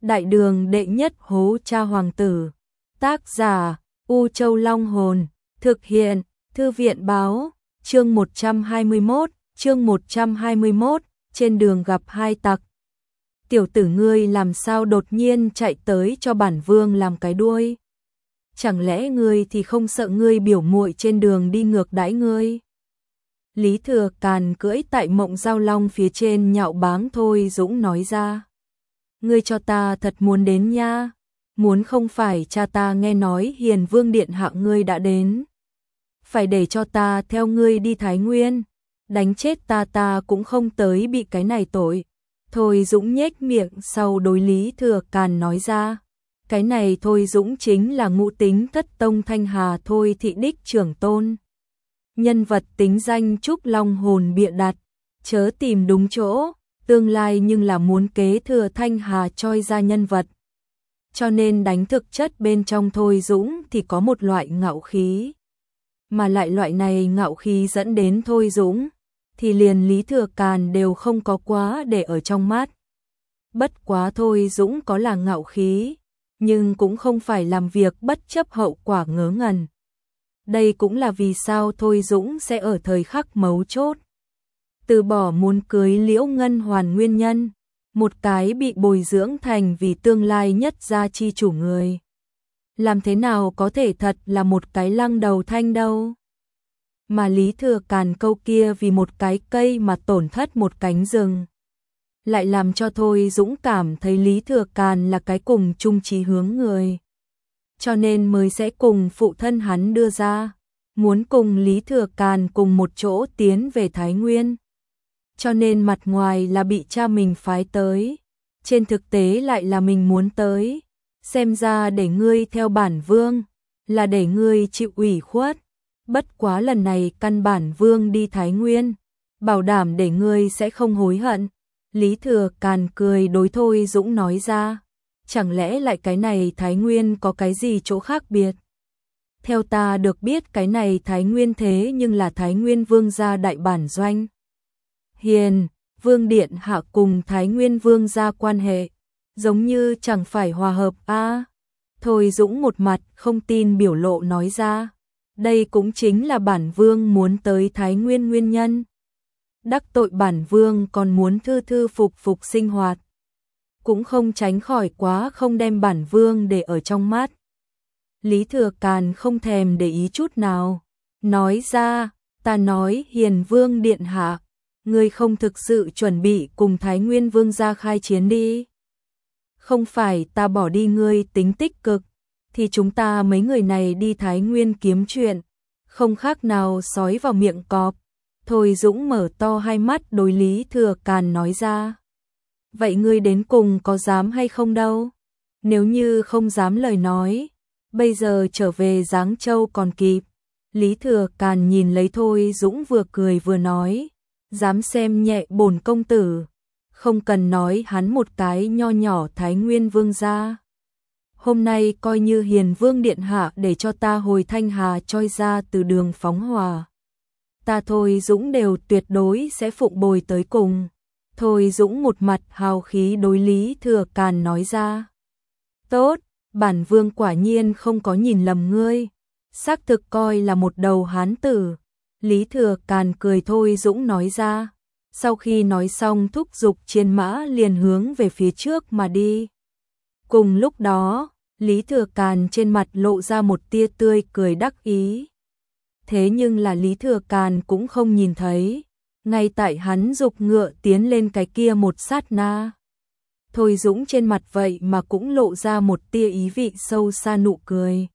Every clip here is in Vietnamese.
Đại đường đệ nhất hố cha hoàng tử. Tác giả U Châu Long Hồn. Thực hiện Thư viện Báo. Chương 121. Trên đường gặp hai tặc. Tiểu tử ngươi làm sao đột nhiên chạy tới cho bản vương làm cái đuôi? Chẳng lẽ ngươi thì không sợ ngươi biểu muội trên đường đi ngược đãi ngươi? Lý Thừa Càn cưỡi tại Mộng Giao Long phía trên nhạo báng Thôi Dũng nói ra. Ngươi cho ta thật muốn đến nha. Muốn không phải cha ta nghe nói Hiền Vương điện hạ ngươi đã đến. Phải để cho ta theo ngươi đi Thái Nguyên. Đánh chết ta cũng không tới bị cái này tội. Thôi Dũng nhếch miệng sau đối Lý Thừa Càn nói ra. Cái này Thôi Dũng chính là Ngũ Tính Thất Tông Thanh Hà Thôi thị đích trưởng tôn. Nhân vật tính danh Trúc Long hồn bịa đặt, chớ tìm đúng chỗ, tương lai nhưng là muốn kế thừa Thanh Hà choi ra nhân vật. Cho nên đánh thực chất bên trong Thôi Dũng thì có một loại ngạo khí. Mà lại loại này ngạo khí dẫn đến Thôi Dũng, thì liền Lý Thừa Càn đều không có quá để ở trong mắt. Bất quá Thôi Dũng có là ngạo khí, nhưng cũng không phải làm việc bất chấp hậu quả ngớ ngẩn. Đây cũng là vì sao Thôi Dũng sẽ ở thời khắc mấu chốt từ bỏ muốn cưới Liễu Ngân Hoàn nguyên nhân, một cái bị bồi dưỡng thành vì tương lai nhất gia chi chủ người. Làm thế nào có thể thật là một cái lăng đầu thanh đâu. Mà Lý Thừa Càn câu kia vì một cái cây mà tổn thất một cánh rừng. Lại làm cho Thôi Dũng cảm thấy Lý Thừa Càn là cái cùng chung chí hướng người. Cho nên mới sẽ cùng phụ thân hắn đưa ra, muốn cùng Lý Thừa Càn cùng một chỗ tiến về Thái Nguyên. Cho nên mặt ngoài là bị cha mình phái tới, trên thực tế lại là mình muốn tới. Xem ra để ngươi theo bản vương, là để ngươi chịu ủy khuất. Bất quá lần này căn bản vương đi Thái Nguyên, bảo đảm để ngươi sẽ không hối hận. Lý Thừa Càn cười đối Thôi Dũng nói ra. Chẳng lẽ lại cái này Thái Nguyên có cái gì chỗ khác biệt? Theo ta được biết cái này Thái Nguyên thế nhưng là Thái Nguyên Vương gia đại bản doanh. Hiền, Vương Điện hạ cùng Thái Nguyên Vương gia quan hệ, giống như chẳng phải hòa hợp a. Thôi Dũng một mặt không tin biểu lộ nói ra. Đây cũng chính là bản vương muốn tới Thái Nguyên nguyên nhân. Đắc tội bản vương còn muốn thư thư phục phục sinh hoạt. Cũng không tránh khỏi quá không đem bản vương để ở trong mắt. Lý Thừa Càn không thèm để ý chút nào. Nói ra, ta nói Hiền Vương điện hạ, ngươi không thực sự chuẩn bị cùng Thái Nguyên Vương gia khai chiến đi. Không phải ta bỏ đi ngươi tính tích cực, thì chúng ta mấy người này đi Thái Nguyên kiếm chuyện, không khác nào sói vào miệng cọp. Thôi Dũng mở to hai mắt đối Lý Thừa Càn nói ra. Vậy ngươi đến cùng có dám hay không đâu? Nếu như không dám lời nói, bây giờ trở về Giáng Châu còn kịp. Lý Thừa Càn nhìn lấy Thôi Dũng vừa cười vừa nói. Dám xem nhẹ bổn công tử. Không cần nói hắn một cái nho nhỏ Thái Nguyên Vương gia. Hôm nay coi như Hiền Vương điện hạ để cho ta hồi Thanh Hà choi ra từ đường phóng hỏa. Ta Thôi Dũng đều tuyệt đối sẽ phụng bồi tới cùng. Thôi Dũng một mặt hào khí đối Lý Thừa Càn nói ra. Tốt, bản vương quả nhiên không có nhìn lầm ngươi. Xác thực coi là một đầu hán tử. Lý Thừa Càn cười Thôi Dũng nói ra. Sau khi nói xong thúc giục chiến mã liền hướng về phía trước mà đi. Cùng lúc đó, Lý Thừa Càn trên mặt lộ ra một tia tươi cười đắc ý. Thế nhưng là Lý Thừa Càn cũng không nhìn thấy. Ngay tại hắn giục ngựa tiến lên cái kia một sát na. Thôi Dũng trên mặt vậy mà cũng lộ ra một tia ý vị sâu xa nụ cười.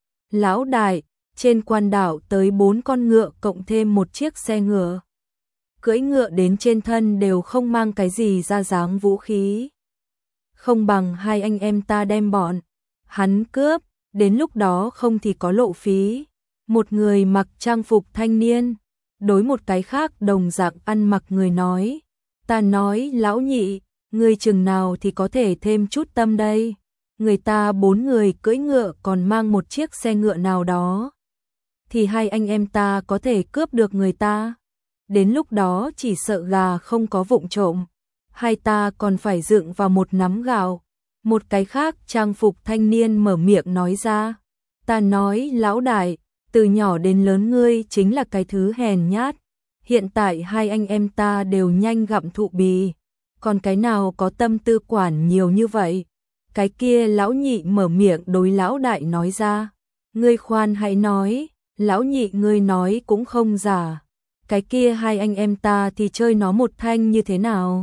Lão đại, trên quan đảo tới 4 con ngựa cộng thêm một chiếc xe ngựa. Cưỡi ngựa đến trên thân đều không mang cái gì ra dáng vũ khí. Không bằng hai anh em ta đem bọn hắn cướp, đến lúc đó không thì có lộ phí. Một người mặc trang phục thanh niên, đối một cái khác đồng dạng ăn mặc người nói. Ta nói lão nhị, người chừng nào thì có thể thêm chút tâm đây. Người ta 4 người cưỡi ngựa còn mang một chiếc xe ngựa nào đó. Thì hai anh em ta có thể cướp được người ta. Đến lúc đó chỉ sợ gà không có vụng trộm. Hai ta còn phải dựng vào một nắm gạo. Một cái khác trang phục thanh niên mở miệng nói ra. Ta nói lão đại, từ nhỏ đến lớn ngươi chính là cái thứ hèn nhát. Hiện tại hai anh em ta đều nhanh gặm thụ bì. Còn cái nào có tâm tư quản nhiều như vậy? Cái kia lão nhị mở miệng đối lão đại nói ra. Ngươi khoan hãy nói, lão nhị ngươi nói cũng không giả. Cái kia hai anh em ta thì chơi nó một thanh như thế nào?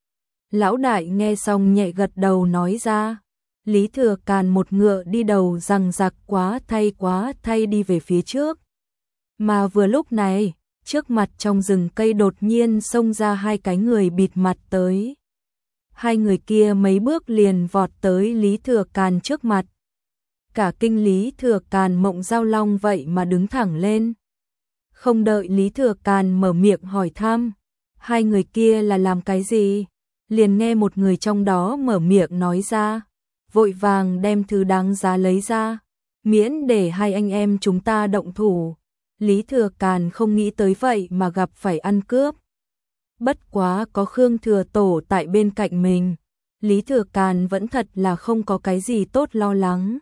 Lão đại nghe xong nhẹ gật đầu nói ra. Lý Thừa Càn một ngựa đi đầu rằng giặc quá thay đi về phía trước. Mà vừa lúc này, trước mặt trong rừng cây đột nhiên xông ra hai cái người bịt mặt tới. Hai người kia mấy bước liền vọt tới Lý Thừa Càn trước mặt. Cả kinh Lý Thừa Càn mộng giao long vậy mà đứng thẳng lên. Không đợi Lý Thừa Càn mở miệng hỏi thăm, hai người kia là làm cái gì? Liền nghe một người trong đó mở miệng nói ra, vội vàng đem thứ đáng giá lấy ra, miễn để hai anh em chúng ta động thủ. Lý Thừa Càn không nghĩ tới vậy mà gặp phải ăn cướp. Bất quá có Khương Thừa Tổ tại bên cạnh mình, Lý Thừa Càn vẫn thật là không có cái gì tốt lo lắng.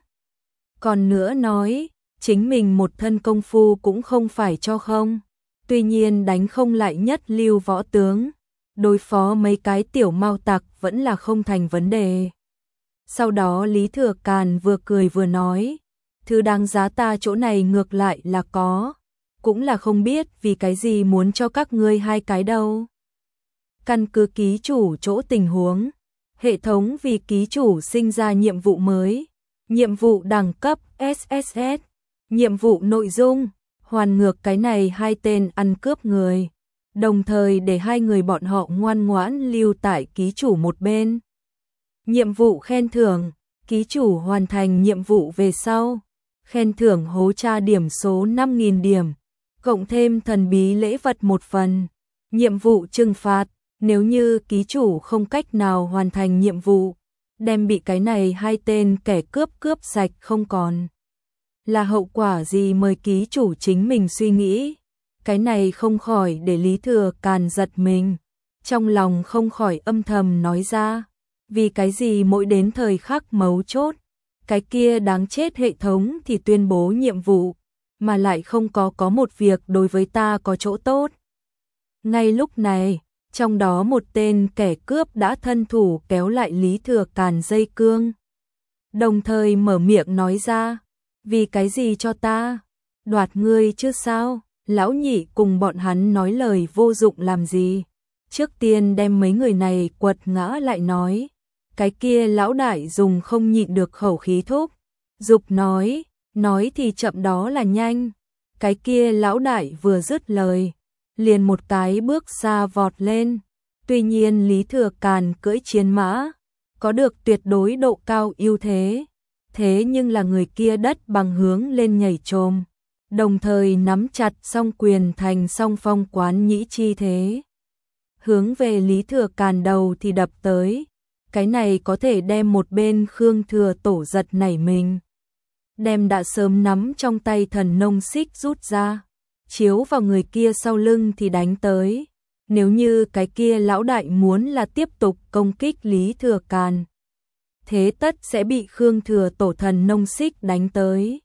Còn nữa nói, chính mình một thân công phu cũng không phải cho không. Tuy nhiên đánh không lại nhất lưu võ tướng, đối phó mấy cái tiểu mao tặc vẫn là không thành vấn đề. Sau đó Lý Thừa Càn vừa cười vừa nói, thứ đáng giá ta chỗ này ngược lại là có, cũng là không biết vì cái gì muốn cho các ngươi hai cái đâu. Căn cứ ký chủ chỗ tình huống, hệ thống vì ký chủ sinh ra nhiệm vụ mới, nhiệm vụ đẳng cấp SSS, nhiệm vụ nội dung, hoàn ngược cái này hai tên ăn cướp người, đồng thời để hai người bọn họ ngoan ngoãn lưu tại ký chủ một bên. Nhiệm vụ khen thưởng, ký chủ hoàn thành nhiệm vụ về sau, khen thưởng hố tra điểm số 5.000 điểm, cộng thêm thần bí lễ vật một phần. Nhiệm vụ trừng phạt, nếu như ký chủ không cách nào hoàn thành nhiệm vụ, đem bị cái này hai tên kẻ cướp sạch không còn. Là hậu quả gì mời ký chủ chính mình suy nghĩ. Cái này không khỏi để Lý Thừa Càn giật mình, trong lòng không khỏi âm thầm nói ra, vì cái gì mỗi đến thời khắc mấu chốt, cái kia đáng chết hệ thống thì tuyên bố nhiệm vụ, mà lại không có một việc đối với ta có chỗ tốt. Ngay lúc này, trong đó một tên kẻ cướp đã thân thủ kéo lại Lý Thừa Càn dây cương, đồng thời mở miệng nói ra, vì cái gì cho ta, đoạt ngươi chứ sao? Lão nhị cùng bọn hắn nói lời vô dụng làm gì, trước tiên đem mấy người này quật ngã lại nói. Cái kia lão đại dùng không nhịn được khẩu khí thúc giục nói thì chậm đó là nhanh. Cái kia lão đại vừa dứt lời, liền một cái bước xa vọt lên. Tuy nhiên Lý Thừa Càn cưỡi chiến mã, có được tuyệt đối độ cao ưu thế, thế nhưng là người kia đất bằng hướng lên nhảy trồm, đồng thời nắm chặt song quyền thành song phong quán nhĩ chi thế, hướng về Lý Thừa Càn đầu thì đập tới. Cái này có thể đem một bên Khương Thừa Tổ giật nảy mình, đem đã sớm nắm trong tay thần nông xích rút ra, chiếu vào người kia sau lưng thì đánh tới. Nếu như cái kia lão đại muốn là tiếp tục công kích Lý Thừa Càn, thế tất sẽ bị Khương Thừa Tổ thần nông xích đánh tới.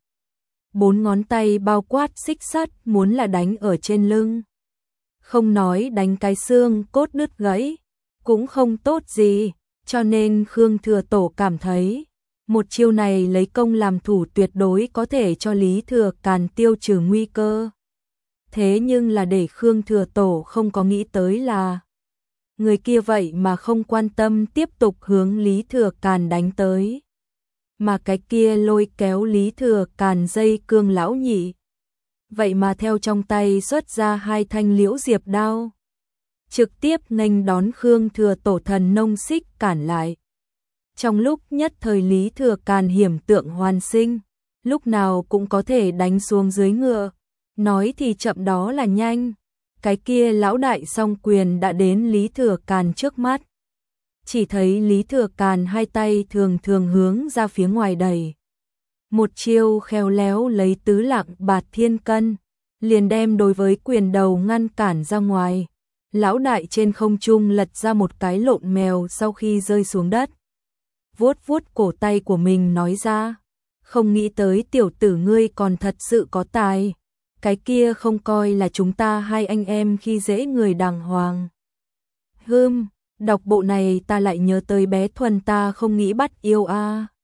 4 ngón tay bao quát xích sắt muốn là đánh ở trên lưng. Không nói đánh cái xương cốt đứt gãy, cũng không tốt gì, cho nên Khương Thừa Tổ cảm thấy, một chiêu này lấy công làm thủ tuyệt đối có thể cho Lý Thừa Càn tiêu trừ nguy cơ. Thế nhưng là để Khương Thừa Tổ không có nghĩ tới là, người kia vậy mà không quan tâm tiếp tục hướng Lý Thừa Càn đánh tới. Mà cái kia lôi kéo Lý Thừa Càn dây cương lão nhị, vậy mà theo trong tay xuất ra 2 thanh liễu diệp đao, trực tiếp nghênh đón Khương Thừa Tổ thần nông xích cản lại. Trong lúc nhất thời Lý Thừa Càn hiểm tượng hoàn sinh, lúc nào cũng có thể đánh xuống dưới ngựa, nói thì chậm đó là nhanh. Cái kia lão đại song quyền đã đến Lý Thừa Càn trước mắt. Chỉ thấy Lý Thừa Càn hai tay thường hướng ra phía ngoài đẩy. Một chiêu khéo léo lấy tứ lạng bạt thiên cân, liền đem đối với quyền đầu ngăn cản ra ngoài. Lão đại trên không trung lật ra một cái lộn mèo sau khi rơi xuống đất. vuốt vuốt cổ tay của mình nói ra. Không nghĩ tới tiểu tử ngươi còn thật sự có tài. Cái kia không coi là chúng ta hai anh em khi dễ người đàng hoàng. Đọc bộ này ta lại nhớ tới bé Thuần ta không nghĩ bắt yêu a.